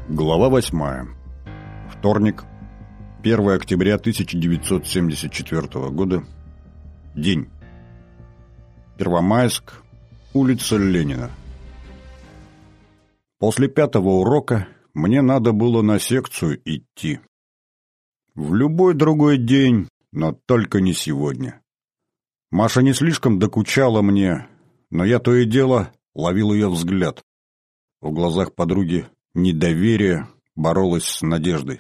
Глава 8. Вторник, 1 октября 1974 года. День. Первомайск, улица Ленина. После 5-го урока мне надо было на секцию идти. В любой другой день, но только не сегодня. Маша не слишком докучала мне, но я то и дело ловил ее взгляд. В глазах подруги недоверие боролось с надеждой.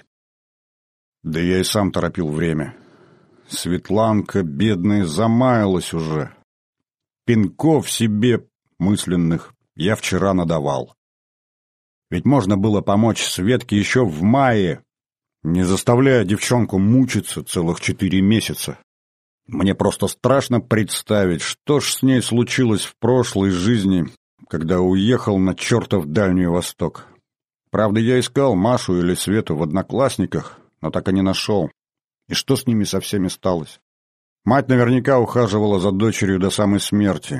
Да я и сам торопил время. Светланка, бедная, замаялась уже. Пинков себе мысленных я вчера надавал. Ведь можно было помочь Светке еще в мае, не заставляя девчонку мучиться целых 4 месяца. Мне просто страшно представить, что ж с ней случилось в прошлой жизни, когда уехал на чертов Дальний Восток. Правда, я искал Машу или Свету в Одноклассниках, но так и не нашел. И что с ними со всеми сталось? Мать наверняка ухаживала за дочерью до самой смерти.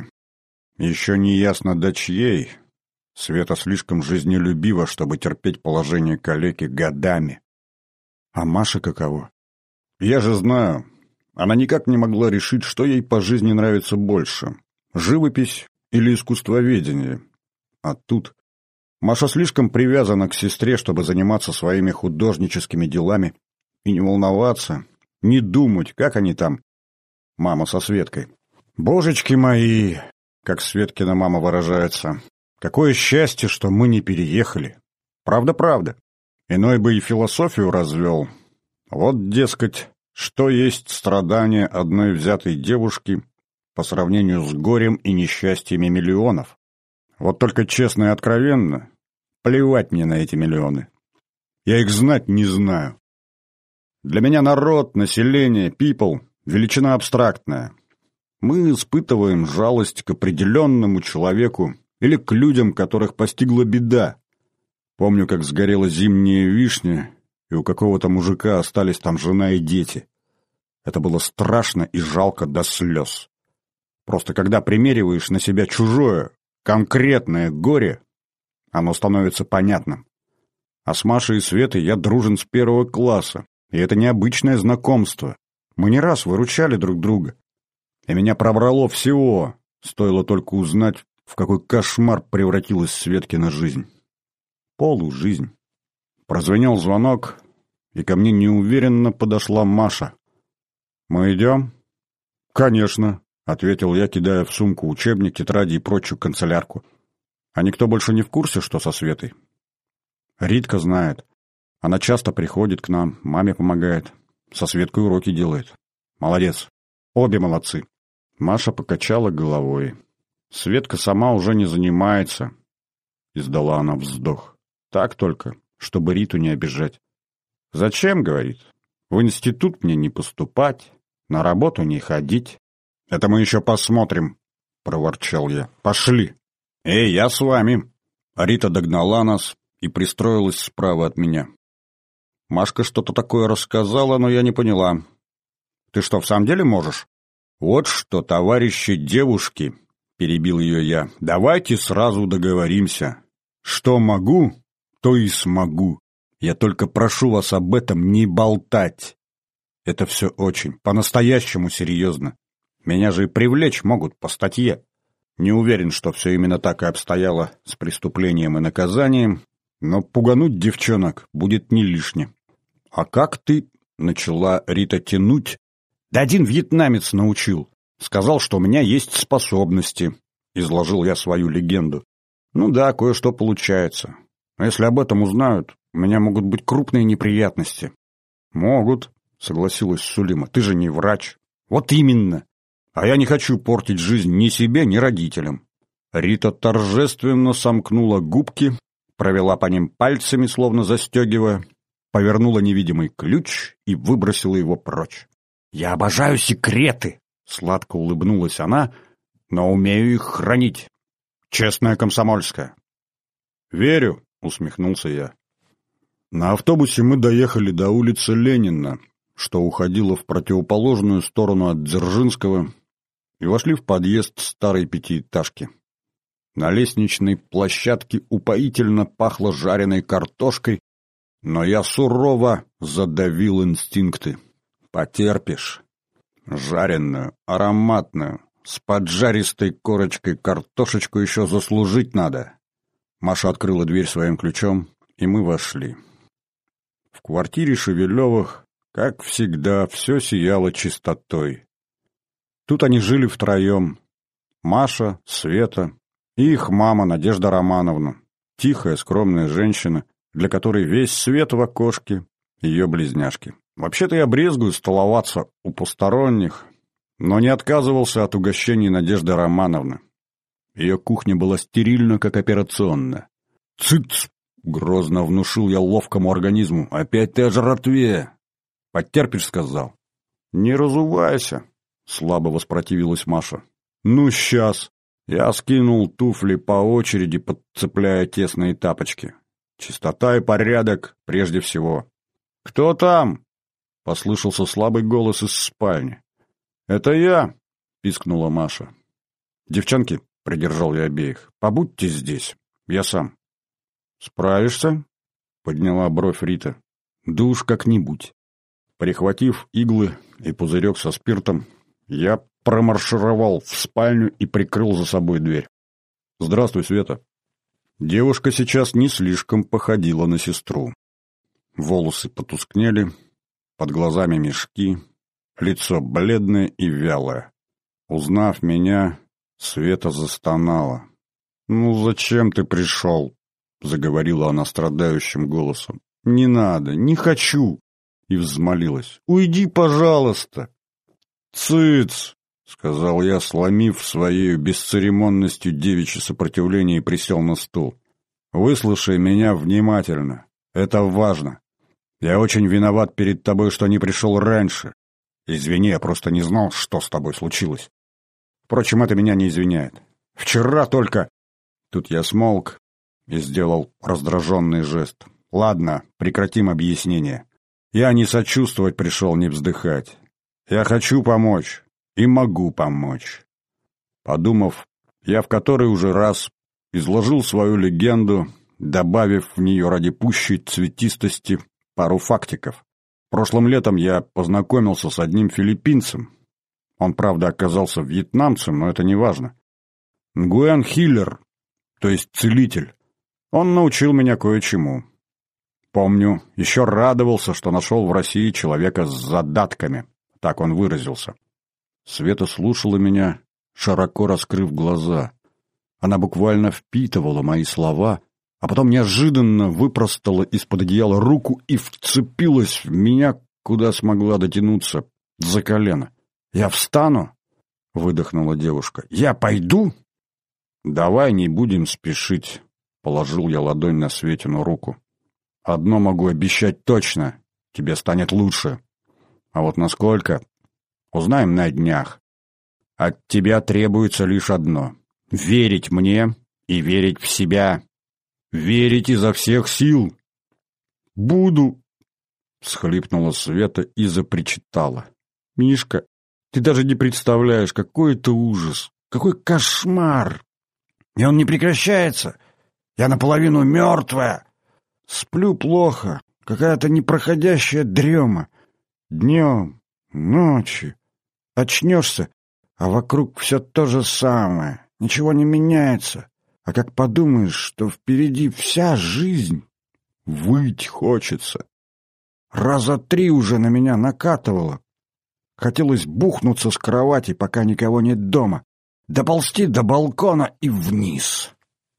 Еще не ясно, до чьей. Света слишком жизнелюбива, чтобы терпеть положение калеки годами. А Маша каково? Я же знаю, она никак не могла решить, что ей по жизни нравится больше — живопись или искусствоведение. А тут Маша слишком привязана к сестре, чтобы заниматься своими художническими делами и не волноваться, не думать, как они там, мама со Светкой. «Божечки мои!» как Светкина мама выражается. «Какое счастье, что мы не переехали!» Правда. Иной бы и философию развел. Вот, дескать, что есть страдания одной взятой девушки по сравнению с горем и несчастьями миллионов. Вот только честно и откровенно, плевать мне на эти миллионы. Я их знать не знаю. Для меня народ, население, people — величина абстрактная. Мы испытываем жалость к определенному человеку или к людям, которых постигла беда. Помню, как сгорела зимняя вишня, и у какого-то мужика остались там жена и дети. Это было страшно и жалко до слез. Просто когда примериваешь на себя чужое, конкретное горе, оно становится понятным. А с Машей и Светой я дружен с 1 класса, и это необычное знакомство. Мы не раз выручали друг друга. И меня пробрало всего, стоило только узнать, в какой кошмар превратилась Светкина жизнь. Полужизнь. Прозвенел звонок, и ко мне неуверенно подошла Маша. «Мы идем?» «Конечно», — ответил я, кидая в сумку учебник, тетради и прочую канцелярку. «А никто больше не в курсе, что со Светой?» «Ритка знает. Она часто приходит к нам, маме помогает. Со Светкой уроки делает. Молодец. Обе молодцы». Маша покачала головой. «Светка сама уже не занимается», — издала она вздох. «Так только, чтобы Риту не обижать». «Зачем, — говорит, — в институт мне не поступать, на работу не ходить». «Это мы еще посмотрим», — проворчал я. «Пошли». «Эй, я с вами». Рита догнала нас и пристроилась справа от меня. Машка что-то такое рассказала, но я не поняла. «Ты что, в самом деле можешь?» «Вот что, товарищи девушки», — перебил ее я, — «давайте сразу договоримся. Что могу, то и смогу. Я только прошу вас об этом не болтать. Это все очень, по-настоящему серьезно. Меня же и привлечь могут по статье. Не уверен, что все именно так и обстояло с преступлением и наказанием, но пугануть девчонок будет не лишне». «А как ты?» — начала Рита тянуть. «Да один вьетнамец научил. Сказал, что у меня есть способности», — изложил я свою легенду. «Ну да, кое-что получается. Но если об этом узнают, у меня могут быть крупные неприятности». «Могут», — согласилась Сулима. «Ты же не врач». «Вот именно. А я не хочу портить жизнь ни себе, ни родителям». Рита торжественно сомкнула губки, провела по ним пальцами, словно застегивая, повернула невидимый ключ и выбросила его прочь. «Я обожаю секреты!» — сладко улыбнулась она, «но умею их хранить. Честная комсомольская». «Верю», — усмехнулся я. На автобусе мы доехали до улицы Ленина, что уходила в противоположную сторону от Дзержинского, и вошли в подъезд старой 5-этажки. На лестничной площадке упоительно пахло жареной картошкой, но я сурово задавил инстинкты. Потерпишь. Жареную, ароматную, с поджаристой корочкой картошечку еще заслужить надо. Маша открыла дверь своим ключом, и мы вошли. В квартире Шевелевых, как всегда, все сияло чистотой. Тут они жили втроем. Маша, Света и их мама Надежда Романовна. Тихая, скромная женщина, для которой весь свет в окошке — ее близняшки. Вообще-то я брезгую столоваться у посторонних, но не отказывался от угощений Надежды Романовны. Ее кухня была стерильна, как операционная. «Цыц!» — грозно внушил я ловкому организму. «Опять ты о жратве!» «Потерпишь», — сказал. «Не разувайся!» — слабо воспротивилась Маша. «Ну, сейчас!» Я скинул туфли по очереди, подцепляя тесные тапочки. Чистота и порядок прежде всего. «Кто там?» — послышался слабый голос из спальни. «Это я!» — пискнула Маша. «Девчонки», — придержал я обеих, — «побудьте здесь, я сам». «Справишься?» — подняла бровь Рита. «Да уж как-нибудь». Прихватив иглы и пузырек со спиртом, я промаршировал в спальню и прикрыл за собой дверь. «Здравствуй, Света». Девушка сейчас не слишком походила на сестру. Волосы потускнели, под глазами мешки, лицо бледное и вялое. Узнав меня, Света застонала. «Ну зачем ты пришел?» — заговорила она страдающим голосом. «Не надо, не хочу!» И взмолилась. «Уйди, пожалуйста!» «Цыц!» — сказал я, сломив своей бесцеремонностью девичье сопротивление и присел на стул. «Выслушай меня внимательно. Это важно. Я очень виноват перед тобой, что не пришел раньше. Извини, я просто не знал, что с тобой случилось. Впрочем, это меня не извиняет. Вчера только...» Тут я смолк и сделал раздраженный жест. «Ладно, прекратим объяснение. Я не сочувствовать пришел, не вздыхать. Я хочу помочь и могу помочь». Подумав, я в который уже раз изложил свою легенду, добавив в нее ради пущей цветистости пару фактиков. Прошлым летом я познакомился с одним филиппинцем. Он, правда, оказался вьетнамцем, но это не важно. Нгуэн Хиллер, то есть целитель. Он научил меня кое-чему. Помню, еще радовался, что нашел в России человека с задатками. Так он выразился. Света слушала меня, широко раскрыв глаза. Она буквально впитывала мои слова, а потом неожиданно выпростала из-под одеяла руку и вцепилась в меня, куда смогла дотянуться, за колено. «Я встану?» — выдохнула девушка. «Я пойду?» «Давай не будем спешить», — положил я ладонь на Светину руку. «Одно могу обещать точно — тебе станет лучше. А вот насколько — узнаем на днях. От тебя требуется лишь одно — верить мне и верить в себя. Верить изо всех сил». «Буду», — всхлипнула Света и запричитала. «Мишка, ты даже не представляешь, какой это ужас, какой кошмар! И он не прекращается. Я наполовину мертвая. Сплю плохо, какая-то непроходящая дрема. Днем, ночью. Очнешься, а вокруг все то же самое. Ничего не меняется. А как подумаешь, что впереди вся жизнь, выть хочется. Раза 3 уже на меня накатывало. Хотелось бухнуться с кровати, пока никого нет дома. Доползти до балкона и вниз.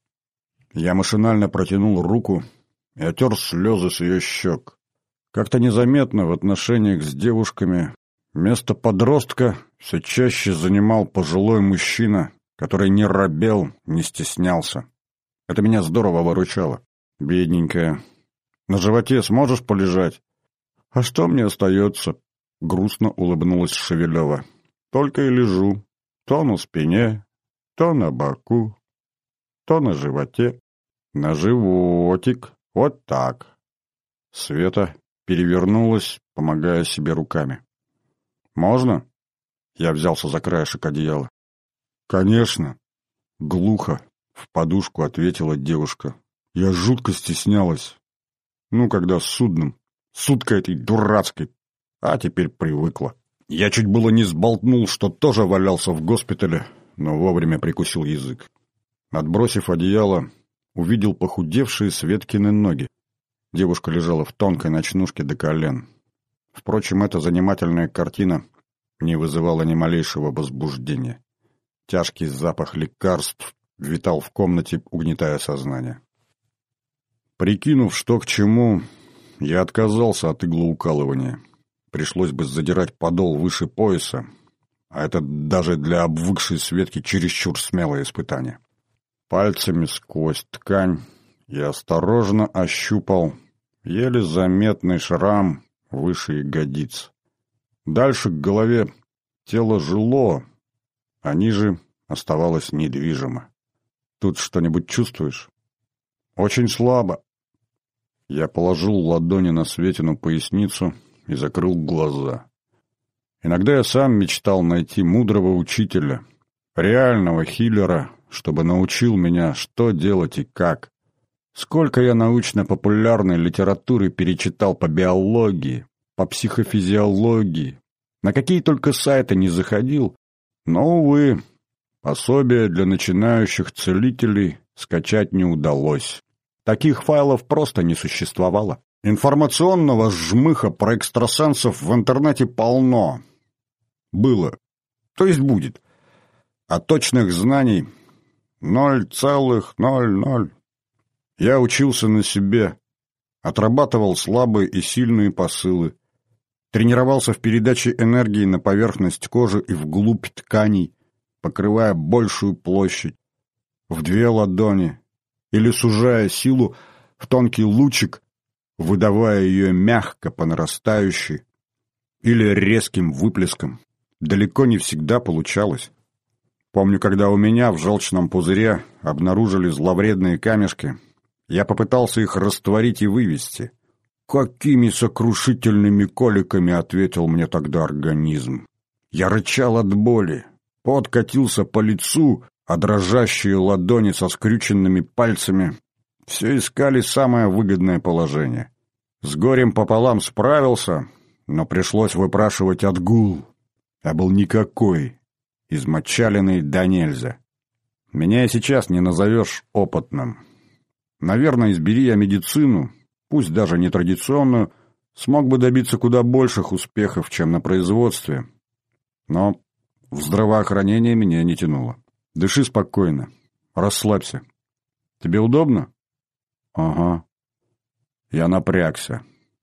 Я машинально протянул руку и отер слезы с ее щек. Как-то незаметно в отношениях с девушками место подростка все чаще занимал пожилой мужчина, который не робел, не стеснялся. Это меня здорово выручало. «Бедненькая, на животе сможешь полежать?» «А что мне остается?» — грустно улыбнулась Шевелева. «Только и лежу. То на спине, то на боку, то на животе. На животик. Вот так». Света перевернулась, помогая себе руками. «Можно?» Я взялся за краешек одеяла. «Конечно». Глухо, В подушку ответила девушка. Я жутко стеснялась. Ну, когда с судном. С уткой этой дурацкой. А теперь привыкла. Я чуть было не сболтнул, что тоже валялся в госпитале, но вовремя прикусил язык. Отбросив одеяло, увидел похудевшие Светкины ноги. Девушка лежала в тонкой ночнушке до колен. Впрочем, эта занимательная картина не вызывала ни малейшего возбуждения. Тяжкий запах лекарств витал в комнате, угнетая сознание. Прикинув, что к чему, я отказался от иглоукалывания. Пришлось бы задирать подол выше пояса, а это даже для обвыкшей Светки чересчур смелое испытание. Пальцами сквозь ткань я осторожно ощупал еле заметный шрам выше ягодиц. Дальше к голове тело жило, а ниже оставалось недвижимо. Тут что-нибудь чувствуешь? Очень слабо. Я положил ладони на Светину поясницу и закрыл глаза. Иногда я сам мечтал найти мудрого учителя, реального хиллера, чтобы научил меня, что делать и как. Сколько я научно-популярной литературы перечитал по биологии, по психофизиологии, на какие только сайты не заходил, но, увы, пособие для начинающих целителей скачать не удалось. Таких файлов просто не существовало. Информационного жмыха про экстрасенсов в интернете полно. Было. То есть будет. А точных знаний 0,00. Я учился на себе, отрабатывал слабые и сильные посылы, тренировался в передаче энергии на поверхность кожи и вглубь тканей, покрывая большую площадь, в 2 ладони, или сужая силу в тонкий лучик, выдавая ее мягко по нарастающей, или резким выплеском. Далеко не всегда получалось. Помню, когда у меня в желчном пузыре обнаружили зловредные камешки, я попытался их растворить и вывести. Какими сокрушительными коликами, ответил мне тогда организм. Я рычал от боли, пот катился по лицу, а дрожащие ладони со скрюченными пальцами все искали самое выгодное положение. С горем пополам справился, но пришлось выпрашивать отгул. А был никакой, измочаленный до нельзя. Меня и сейчас не назовешь опытным. Наверное, избери я медицину, пусть даже не традиционную, смог бы добиться куда больших успехов, чем на производстве. Но в здравоохранение меня не тянуло. Дыши спокойно, расслабься. Тебе удобно? Ага. Я напрягся.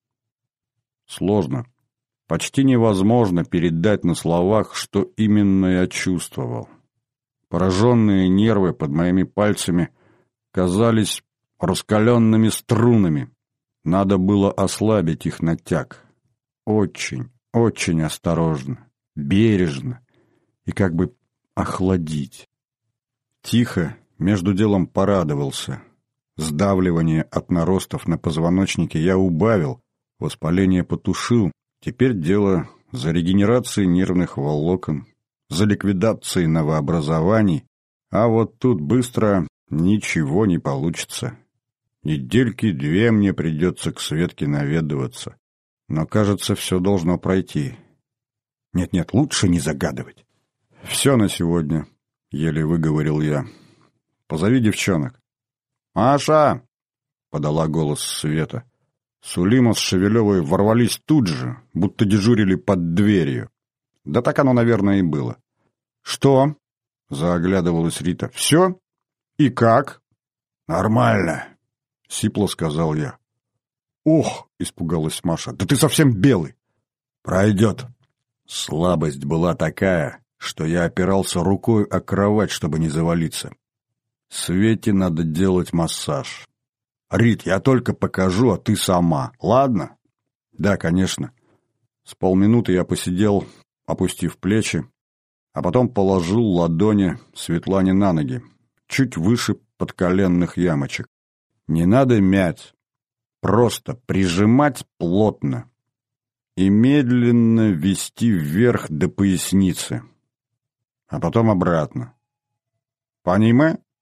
Сложно. Почти невозможно передать на словах, что именно я чувствовал. Пораженные нервы под моими пальцами казались раскаленными струнами. Надо было ослабить их натяг. Очень, очень осторожно, бережно и как бы охладить. Тихо, между делом порадовался. Сдавливание от наростов на позвоночнике я убавил, воспаление потушил. Теперь дело за регенерацией нервных волокон, за ликвидацией новообразований, а вот тут быстро ничего не получится. 2 недельки мне придется к Светке наведываться. Но, кажется, все должно пройти. Нет-нет, лучше не загадывать. Все на сегодня, еле выговорил я. Позови девчонок. «Маша!» — подала голос Света. Сулима с Шевелевой ворвались тут же, будто дежурили под дверью. Да так оно, наверное, и было. «Что?» — заоглядывалась Рита. «Все? И как?» «Нормально», — сипло сказал я. «Ох!» — испугалась Маша. «Да ты совсем белый!» «Пройдет». Слабость была такая, что я опирался рукой о кровать, чтобы не завалиться. Свете надо делать массаж. «Рит, я только покажу, а ты сама, ладно?» «Да, конечно». С полминуты я посидел, опустив плечи, а потом положил ладони Светлане на ноги, чуть выше подколенных ямочек. Не надо мять, просто прижимать плотно и медленно вести вверх до поясницы, а потом обратно. «Пониме?»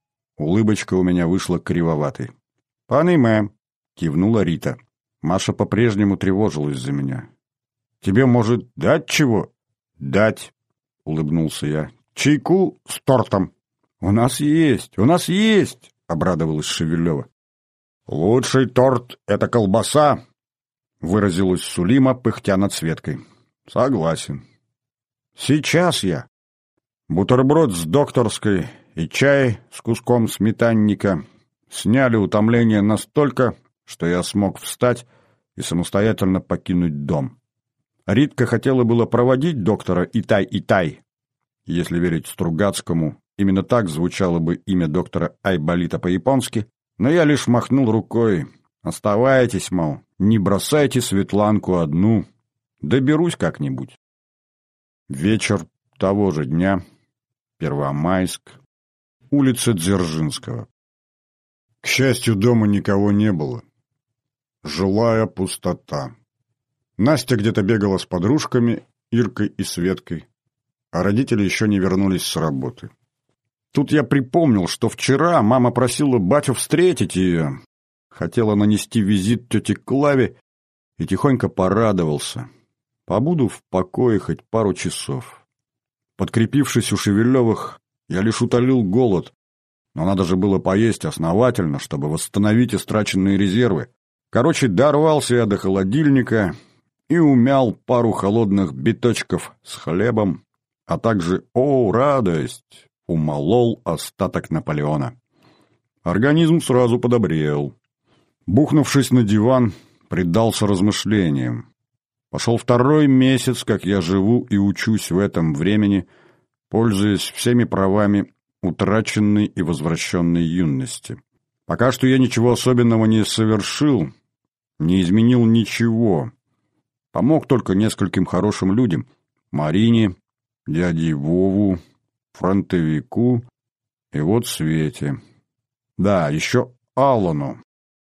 Улыбочка у меня вышла кривоватой. «Понимаю», — кивнула Рита. Маша по-прежнему тревожилась за меня. «Тебе, может, дать чего?» «Дать», — улыбнулся я. «Чайку с тортом». «У нас есть, — обрадовалась Шевелева. «Лучший торт — это колбаса», — выразилась Сулима, пыхтя над Светкой. «Согласен». «Сейчас я». Бутерброд с докторской и чай с куском сметанника сняли утомление настолько, что я смог встать и самостоятельно покинуть дом. Ритка хотела было проводить доктора Итай-Итай. Если верить Стругацкому, именно так звучало бы имя доктора Айболита по-японски, но я лишь махнул рукой. «Оставайтесь, мол, не бросайте Светланку одну. Доберусь как-нибудь». Вечер того же дня, Первомайск, улица Дзержинского. К счастью, дома никого не было. Жилая пустота. Настя где-то бегала с подружками, Иркой и Светкой, а родители еще не вернулись с работы. Тут я припомнил, что вчера мама просила батю встретить ее, хотела нанести визит тете Клаве и тихонько порадовался. Побуду в покое хоть пару часов. Подкрепившись у Шевелевых, я лишь утолил голод, но надо же было поесть основательно, чтобы восстановить истраченные резервы. Короче, дорвался я до холодильника и умял пару холодных биточков с хлебом, а также, о, радость, умолол остаток Наполеона. Организм сразу подобрел. Бухнувшись на диван, предался размышлениям. Пошел 2-й месяц, как я живу и учусь в этом времени, пользуясь всеми правами утраченной и возвращенной юности. Пока что я ничего особенного не совершил, не изменил ничего. Помог только нескольким хорошим людям. Марине, дяде Вову, фронтовику и вот Свете. Да, еще Аллану.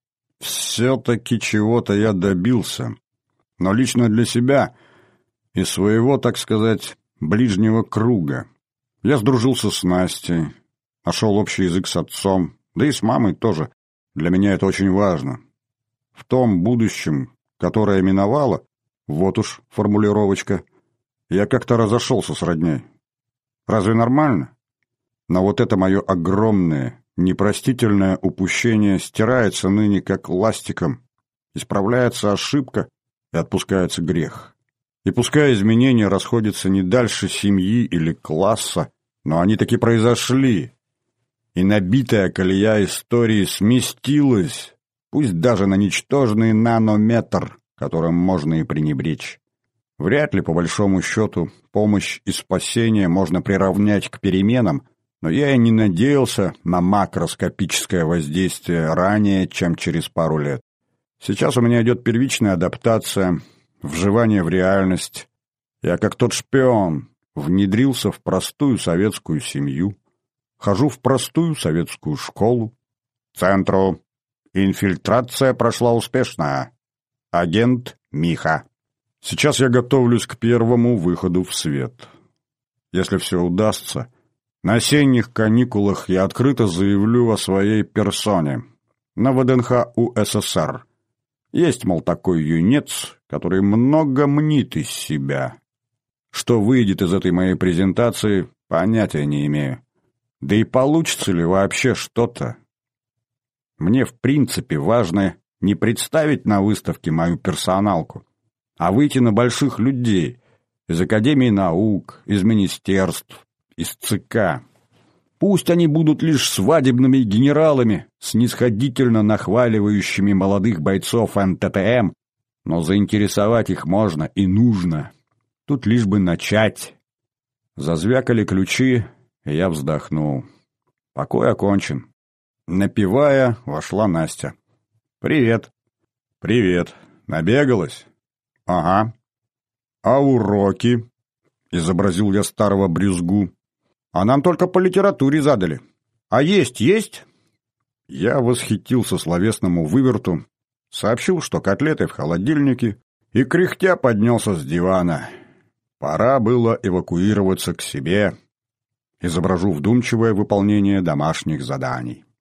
Все-таки чего-то я добился. Но лично для себя и своего, так сказать, ближнего круга. Я сдружился с Настей, нашел общий язык с отцом, да и с мамой тоже. Для меня это очень важно. В том будущем, которое миновало, вот уж формулировочка, я как-то разошелся с родней. Разве нормально? Но вот это мое огромное, непростительное упущение стирается ныне как ластиком, исправляется ошибка и отпускается грех. И пускай изменения расходятся не дальше семьи или класса, но они таки произошли, и набитая колея истории сместилась, пусть даже на ничтожный нанометр, которым можно и пренебречь. Вряд ли, по большому счету, помощь и спасение можно приравнять к переменам, но я и не надеялся на макроскопическое воздействие ранее, чем через пару лет. Сейчас у меня идет первичная адаптация, вживание в реальность. Я, как тот шпион, внедрился в простую советскую семью, хожу в простую советскую школу. Центру. Инфильтрация прошла успешно. Агент Миха. Сейчас я готовлюсь к первому выходу в свет. Если все удастся, на осенних каникулах я открыто заявлю о своей персоне на ВДНХ УССР. Есть, мол, такой юнец, который много мнит из себя. Что выйдет из этой моей презентации, понятия не имею. Да и получится ли вообще что-то? Мне, в принципе, важно не представить на выставке мою персоналку, а выйти на больших людей из Академии наук, из министерств, из ЦК. Пусть они будут лишь свадебными генералами, снисходительно нахваливающими молодых бойцов НТТМ, но заинтересовать их можно и нужно. Тут лишь бы начать. Зазвякали ключи, и я вздохнул. Покой окончен. Напевая, вошла Настя. «Привет». «Привет. Набегалась?» «Ага». «А уроки?» — изобразил я старого брюзгу. «А нам только по литературе задали. А есть?» Я восхитился словесному выверту, сообщил, что котлеты в холодильнике, и кряхтя поднялся с дивана. Пора было эвакуироваться к себе. Изображу вдумчивое выполнение домашних заданий.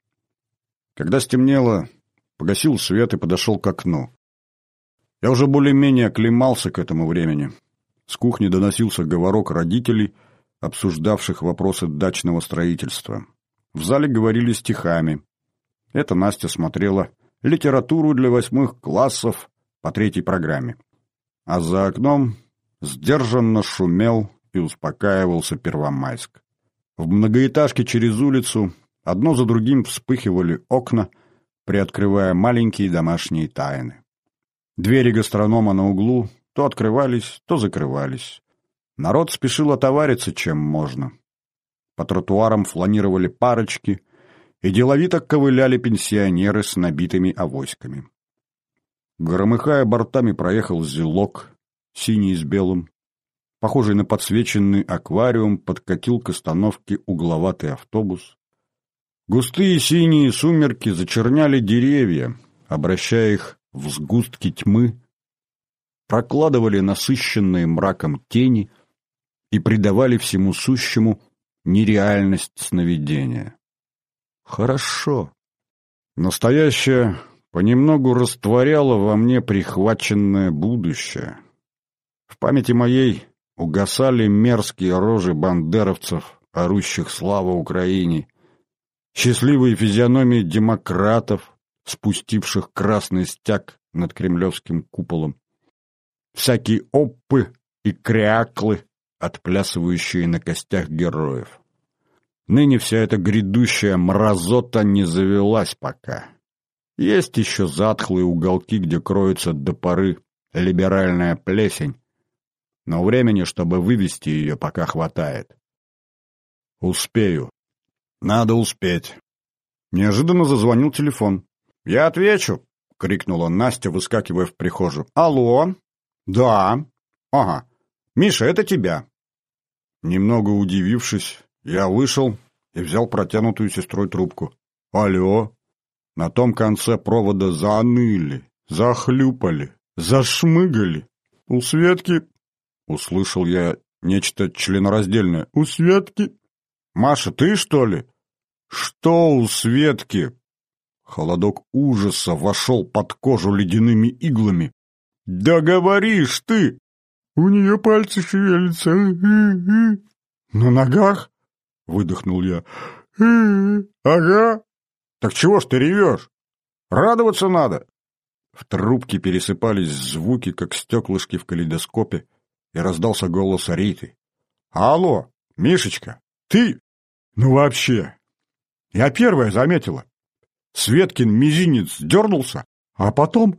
Когда стемнело, погасил свет и подошел к окну. Я уже более-менее оклемался к этому времени. С кухни доносился говорок родителей, обсуждавших вопросы дачного строительства. В зале говорили стихами. Это Настя смотрела литературу для 8 классов по 3-й программе. А за окном сдержанно шумел и успокаивался Первомайск. В многоэтажке через улицу одно за другим вспыхивали окна, приоткрывая маленькие домашние тайны. Двери гастронома на углу то открывались, то закрывались. Народ спешил отовариться, чем можно. По тротуарам фланировали парочки, и деловито ковыляли пенсионеры с набитыми авоськами. Громыхая бортами, проехал зелок, синий с белым. Похожий на подсвеченный аквариум, подкатил к остановке угловатый автобус. Густые синие сумерки зачерняли деревья, обращая их в сгустки тьмы, прокладывали насыщенные мраком тени и придавали всему сущему нереальность сновидения. Хорошо. Настоящее понемногу растворяло во мне прихваченное будущее. В памяти моей угасали мерзкие рожи бандеровцев, орущих «Слава Украине», счастливые физиономии демократов, спустивших красный стяг над кремлевским куполом, всякие оппы и кряклы, отплясывающие на костях героев. Ныне вся эта грядущая мразота не завелась пока. Есть еще затхлые уголки, где кроется до поры либеральная плесень, но времени, чтобы вывести ее, пока хватает. Успею. Надо успеть. Неожиданно зазвонил телефон. «Я отвечу!» — крикнула Настя, выскакивая в прихожую. «Алло?» «Да». «Ага. Миша, это тебя». Немного удивившись, я вышел и взял протянутую сестрой трубку. «Алло». На том конце провода заныли, захлюпали, зашмыгали. «У Светки...» — услышал я нечто членораздельное. «У Светки...» «Маша, ты, что ли?» «Что у Светки?» Холодок ужаса вошел под кожу ледяными иглами. «Да говоришь ты!» «У нее пальцы шевелятся. На ногах?» — выдохнул я. «Ага. Так чего ж ты ревешь? Радоваться надо!» В трубке пересыпались звуки, как стеклышки в калейдоскопе, и раздался голос Риты. «Алло, Мишечка, ты? Ну вообще! Я первая заметила. Светкин мизинец дернулся, а потом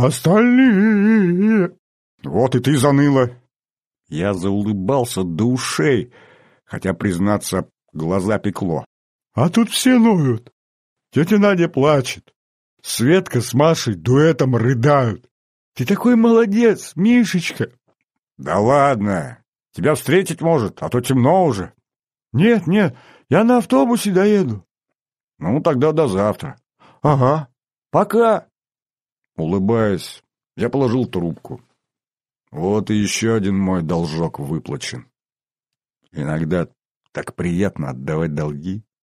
остальные. Вот и ты заныла». Я заулыбался до ушей, хотя, признаться, глаза пекло. «А тут все ноют. Тетя Надя плачет. Светка с Машей дуэтом рыдают. Ты такой молодец, Мишечка!» «Да ладно! Тебя встретить может, а то темно уже». «Нет, я на автобусе доеду». «Ну, тогда до завтра». «Ага, пока». Улыбаясь, я положил трубку. Вот и еще один мой должок выплачен. Иногда так приятно отдавать долги.